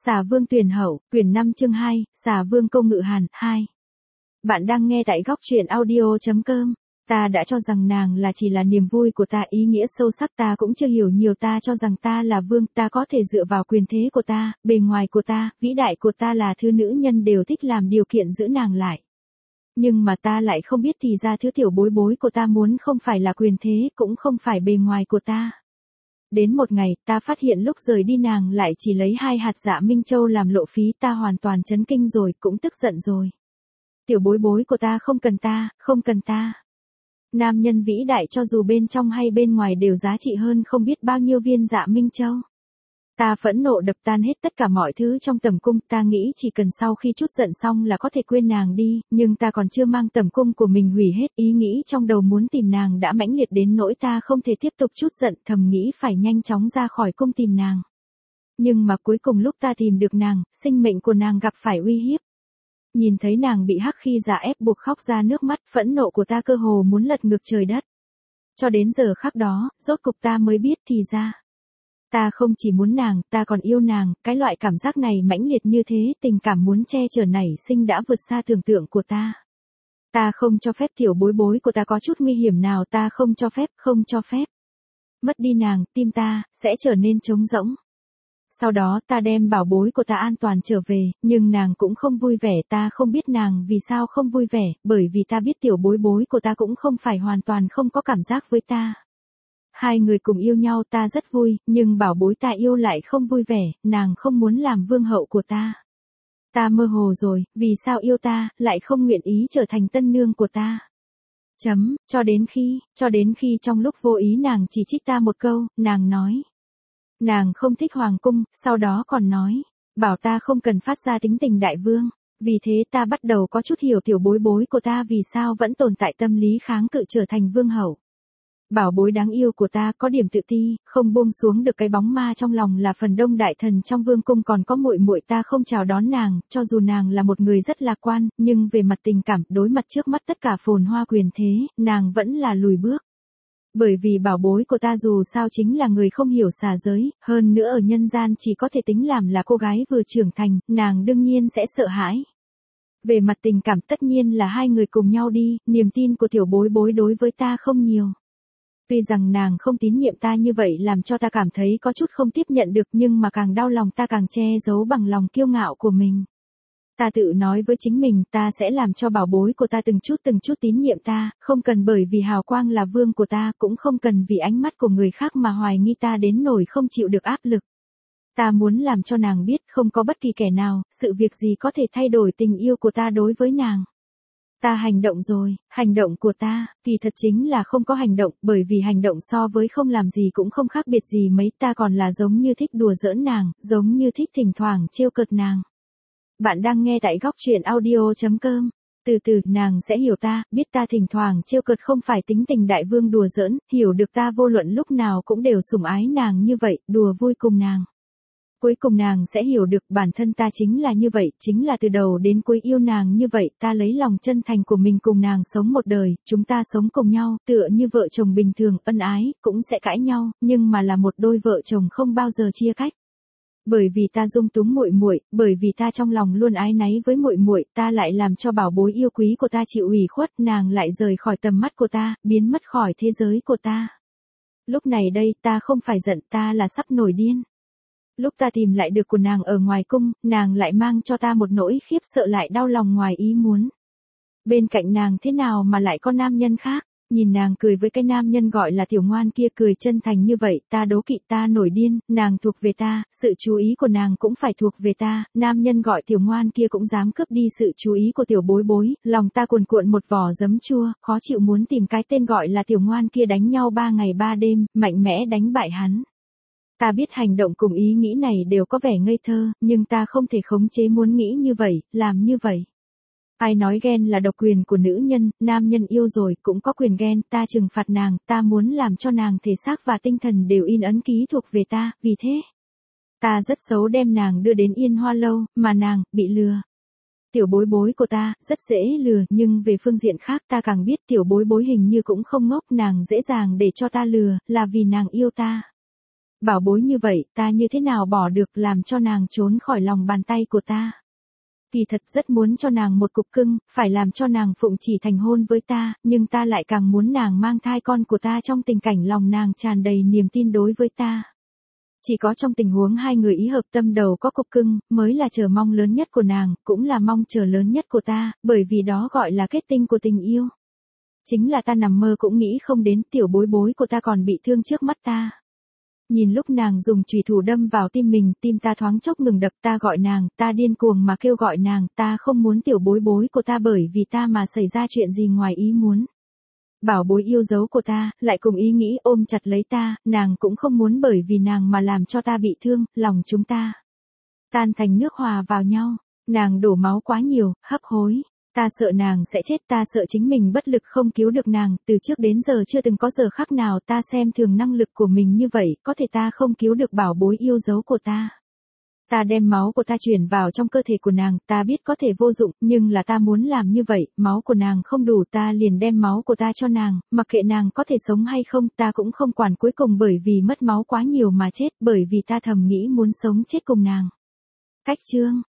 Xà Vương Tuyển Hậu, quyển 5 chương 2, Xà Vương Công Ngự Hàn, 2. Bạn đang nghe tại góc truyện audio.com. Ta đã cho rằng nàng là chỉ là niềm vui của ta, ý nghĩa sâu sắc ta cũng chưa hiểu nhiều, ta cho rằng ta là vương, ta có thể dựa vào quyền thế của ta, bề ngoài của ta, vĩ đại của ta là thứ nữ nhân đều thích làm điều kiện giữ nàng lại. Nhưng mà ta lại không biết thì ra thứ tiểu bối bối của ta muốn không phải là quyền thế, cũng không phải bề ngoài của ta. Đến một ngày, ta phát hiện lúc rời đi nàng lại chỉ lấy 2 hạt Dạ Minh Châu làm lộ phí, ta hoàn toàn chấn kinh rồi, cũng tức giận rồi. Tiểu bối bối của ta không cần ta, không cần ta. Nam nhân vĩ đại cho dù bên trong hay bên ngoài đều giá trị hơn không biết bao nhiêu viên Dạ Minh Châu. Ta phẫn nộ đập tan hết tất cả mọi thứ trong tầm cung, ta nghĩ chỉ cần sau khi chút giận xong là có thể quên nàng đi, nhưng ta còn chưa mang tầm cung của mình hủy hết, ý nghĩ trong đầu muốn tìm nàng đã mãnh liệt đến nỗi ta không thể tiếp tục chút giận, thầm nghĩ phải nhanh chóng ra khỏi cung tìm nàng. Nhưng mà cuối cùng lúc ta tìm được nàng, sinh mệnh của nàng gặp phải uy hiếp. Nhìn thấy nàng bị hắc khi giả ép buộc khóc ra nước mắt, phẫn nộ của ta cơ hồ muốn lật ngược trời đất. Cho đến giờ khắc đó, rốt cục ta mới biết thì ra. Ta không chỉ muốn nàng, ta còn yêu nàng, cái loại cảm giác này mãnh liệt như thế, tình cảm muốn che chở nảy sinh đã vượt xa tưởng tượng của ta. Ta không cho phép tiểu bối bối của ta có chút nguy hiểm nào, ta không cho phép, không cho phép. Mất đi nàng, tim ta, sẽ trở nên trống rỗng. Sau đó ta đem bảo bối của ta an toàn trở về, nhưng nàng cũng không vui vẻ, ta không biết nàng vì sao không vui vẻ, bởi vì ta biết tiểu bối bối của ta cũng không phải hoàn toàn không có cảm giác với ta. Hai người cùng yêu nhau ta rất vui, nhưng bảo bối ta yêu lại không vui vẻ, nàng không muốn làm vương hậu của ta. Ta mơ hồ rồi, vì sao yêu ta, lại không nguyện ý trở thành tân nương của ta. Cho đến khi trong lúc vô ý nàng chỉ trích ta một câu, nàng nói. Nàng không thích hoàng cung, sau đó còn nói, bảo ta không cần phát ra tính tình đại vương. Vì thế ta bắt đầu có chút hiểu tiểu bối bối của ta vì sao vẫn tồn tại tâm lý kháng cự trở thành vương hậu. Bảo bối đáng yêu của ta có điểm tự ti, không buông xuống được cái bóng ma trong lòng là phần đông đại thần trong vương cung, còn có muội muội ta không chào đón nàng, cho dù nàng là một người rất lạc quan, nhưng về mặt tình cảm, đối mặt trước mắt tất cả phồn hoa quyền thế, nàng vẫn là lùi bước. Bởi vì bảo bối của ta dù sao chính là người không hiểu xà giới, hơn nữa ở nhân gian chỉ có thể tính làm là cô gái vừa trưởng thành, nàng đương nhiên sẽ sợ hãi. Về mặt tình cảm tất nhiên là hai người cùng nhau đi, niềm tin của tiểu bối bối đối với ta không nhiều. Tuy rằng nàng không tín nhiệm ta như vậy làm cho ta cảm thấy có chút không tiếp nhận được, nhưng mà càng đau lòng ta càng che giấu bằng lòng kiêu ngạo của mình. Ta tự nói với chính mình ta sẽ làm cho bảo bối của ta từng chút tín nhiệm ta, không cần bởi vì hào quang là vương của ta, cũng không cần vì ánh mắt của người khác mà hoài nghi ta đến nỗi không chịu được áp lực. Ta muốn làm cho nàng biết không có bất kỳ kẻ nào, sự việc gì có thể thay đổi tình yêu của ta đối với nàng. Ta hành động rồi, hành động của ta, kỳ thật chính là không có hành động, bởi vì hành động so với không làm gì cũng không khác biệt gì mấy, ta còn là giống như thích đùa giỡn nàng, giống như thích thỉnh thoảng trêu cợt nàng. Bạn đang nghe tại góc truyện audio.com. Từ từ, nàng sẽ hiểu ta, biết ta thỉnh thoảng trêu cợt không phải tính tình đại vương đùa giỡn, hiểu được ta vô luận lúc nào cũng đều sủng ái nàng như vậy, đùa vui cùng nàng. Cuối cùng nàng sẽ hiểu được bản thân ta chính là như vậy, chính là từ đầu đến cuối yêu nàng như vậy, ta lấy lòng chân thành của mình cùng nàng sống một đời, chúng ta sống cùng nhau, tựa như vợ chồng bình thường, ân ái, cũng sẽ cãi nhau, nhưng mà là một đôi vợ chồng không bao giờ chia cách. Bởi vì ta dung túng muội muội, bởi vì ta trong lòng luôn ái náy với muội muội, ta lại làm cho bảo bối yêu quý của ta chịu ủy khuất, nàng lại rời khỏi tầm mắt của ta, biến mất khỏi thế giới của ta. Lúc này đây, ta không phải giận, ta là sắp nổi điên. Lúc ta tìm lại được của nàng ở ngoài cung, nàng lại mang cho ta một nỗi khiếp sợ lại đau lòng ngoài ý muốn. Bên cạnh nàng thế nào mà lại có nam nhân khác, nhìn nàng cười với cái nam nhân gọi là tiểu ngoan kia, cười chân thành như vậy, ta đố kỵ, ta nổi điên, nàng thuộc về ta, sự chú ý của nàng cũng phải thuộc về ta, nam nhân gọi tiểu ngoan kia cũng dám cướp đi sự chú ý của tiểu bối bối, lòng ta cuồn cuộn một vỏ giấm chua, khó chịu muốn tìm cái tên gọi là tiểu ngoan kia đánh nhau 3 ngày 3 đêm, mạnh mẽ đánh bại hắn. Ta biết hành động cùng ý nghĩ này đều có vẻ ngây thơ, nhưng ta không thể khống chế muốn nghĩ như vậy, làm như vậy. Ai nói ghen là độc quyền của nữ nhân, nam nhân yêu rồi cũng có quyền ghen, ta trừng phạt nàng, ta muốn làm cho nàng thể xác và tinh thần đều in ấn ký thuộc về ta, vì thế. Ta rất xấu đem nàng đưa đến Yên Hoa Lâu, mà nàng, bị lừa. Tiểu bối bối của ta, rất dễ lừa, nhưng về phương diện khác ta càng biết tiểu bối bối hình như cũng không ngốc, nàng dễ dàng để cho ta lừa, là vì nàng yêu ta. Bảo bối như vậy, ta như thế nào bỏ được làm cho nàng trốn khỏi lòng bàn tay của ta. Kỳ thật rất muốn cho nàng một cục cưng, phải làm cho nàng phụng chỉ thành hôn với ta, nhưng ta lại càng muốn nàng mang thai con của ta trong tình cảnh lòng nàng tràn đầy niềm tin đối với ta. Chỉ có trong tình huống hai người ý hợp tâm đầu có cục cưng, mới là chờ mong lớn nhất của nàng, cũng là mong chờ lớn nhất của ta, bởi vì đó gọi là kết tinh của tình yêu. Chính là ta nằm mơ cũng nghĩ không đến tiểu bối bối của ta còn bị thương trước mắt ta. Nhìn lúc nàng dùng chùy thủ đâm vào tim mình, tim ta thoáng chốc ngừng đập, ta gọi nàng, ta điên cuồng mà kêu gọi nàng, ta không muốn tiểu bối bối của ta bởi vì ta mà xảy ra chuyện gì ngoài ý muốn. Bảo bối yêu dấu của ta, lại cùng ý nghĩ ôm chặt lấy ta, nàng cũng không muốn bởi vì nàng mà làm cho ta bị thương, lòng chúng ta tan thành nước hòa vào nhau, nàng đổ máu quá nhiều, hấp hối. Ta sợ nàng sẽ chết, ta sợ chính mình bất lực không cứu được nàng, từ trước đến giờ chưa từng có giờ khắc nào ta xem thường năng lực của mình như vậy, có thể ta không cứu được bảo bối yêu dấu của ta. Ta đem máu của ta chuyển vào trong cơ thể của nàng, ta biết có thể vô dụng, nhưng là ta muốn làm như vậy, máu của nàng không đủ ta liền đem máu của ta cho nàng, mặc kệ nàng có thể sống hay không, ta cũng không quản cuối cùng bởi vì mất máu quá nhiều mà chết, bởi vì ta thầm nghĩ muốn sống chết cùng nàng. Cách chương